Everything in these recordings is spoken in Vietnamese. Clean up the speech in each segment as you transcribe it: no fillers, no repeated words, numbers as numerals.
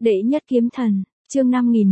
Đệ nhất kiếm thần, chương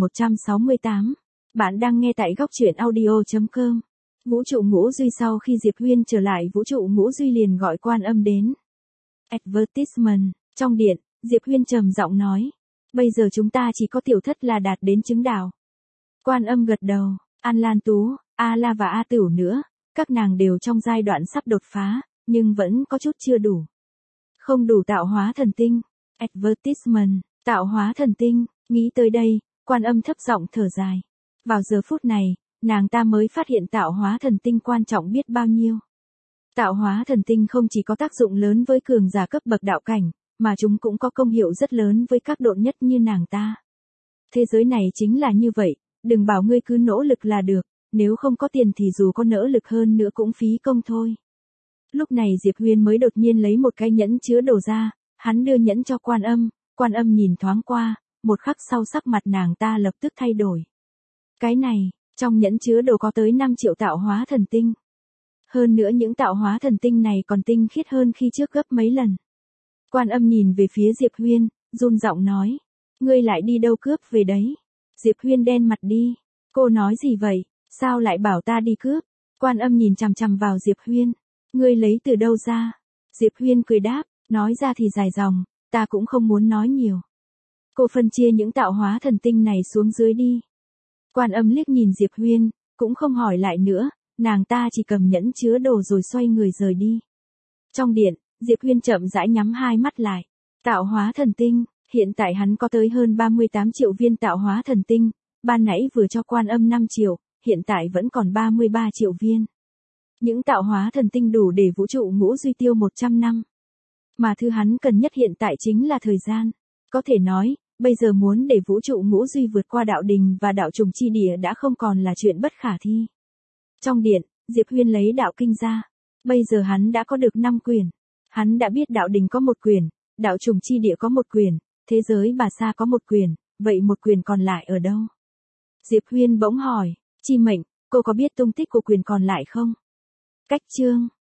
5168. Bạn đang nghe tại góc truyện audio.com. Vũ trụ Ngũ Duy. Sau khi Diệp Huyên trở lại, vũ trụ Ngũ Duy liền gọi Quan Âm đến. Advertisement, trong điện, Diệp Huyên trầm giọng nói. Bây giờ chúng ta chỉ có tiểu thất là đạt đến chứng đạo. Quan Âm gật đầu, An Lan Tú, A La và A Tửu nữa, các nàng đều trong giai đoạn sắp đột phá, nhưng vẫn có chút chưa đủ. Không đủ tạo hóa thần tinh. Advertisement, tạo hóa thần tinh, nghĩ tới đây, Quan Âm thấp giọng thở dài. Vào giờ phút này, nàng ta mới phát hiện tạo hóa thần tinh quan trọng biết bao nhiêu. Tạo hóa thần tinh không chỉ có tác dụng lớn với cường giả cấp bậc đạo cảnh, mà chúng cũng có công hiệu rất lớn với các độn nhất như nàng ta. Thế giới này chính là như vậy, đừng bảo ngươi cứ nỗ lực là được, nếu không có tiền thì dù có nỗ lực hơn nữa cũng phí công thôi. Lúc này Diệp Huyên mới đột nhiên lấy một cái nhẫn chứa đồ ra, hắn đưa nhẫn cho Quan Âm nhìn thoáng qua, một khắc sau sắc mặt nàng ta lập tức thay đổi. Cái này, trong nhẫn chứa đồ có tới 5 triệu tạo hóa thần tinh. Hơn nữa những tạo hóa thần tinh này còn tinh khiết hơn khi trước gấp mấy lần. Quan Âm nhìn về phía Diệp Huyên, run giọng nói, ngươi lại đi đâu cướp về đấy? Diệp Huyên đen mặt đi, cô nói gì vậy, sao lại bảo ta đi cướp? Quan Âm nhìn chằm chằm vào Diệp Huyên, ngươi lấy từ đâu ra? Diệp Huyên cười đáp, nói ra thì dài dòng, ta cũng không muốn nói nhiều. Cô phân chia những tạo hóa thần tinh này xuống dưới đi. Quan Âm liếc nhìn Diệp Huyên, cũng không hỏi lại nữa, nàng ta chỉ cầm nhẫn chứa đồ rồi xoay người rời đi. Trong điện, Diệp Huyên chậm rãi nhắm hai mắt lại. Tạo hóa thần tinh, hiện tại hắn có tới hơn 38 triệu viên tạo hóa thần tinh, ban nãy vừa cho Quan Âm 5 triệu, hiện tại vẫn còn 33 triệu viên. Những tạo hóa thần tinh đủ để vũ trụ Ngũ Duy tiêu 100 năm. Mà thứ hắn cần nhất hiện tại chính là thời gian. Có thể nói, bây giờ muốn để vũ trụ Ngũ Duy vượt qua đạo đình và đạo trùng chi địa đã không còn là chuyện bất khả thi. Trong điện, Diệp Huyên lấy đạo kinh ra. Bây giờ hắn đã có được 5 quyển. Hắn đã biết đạo đình có 1 quyển, đạo trùng chi địa có 1 quyển, thế giới bà sa có 1 quyển, vậy 1 quyển còn lại ở đâu? Diệp Huyên bỗng hỏi, Chi Mệnh, cô có biết tung tích của quyển còn lại không? Cách chương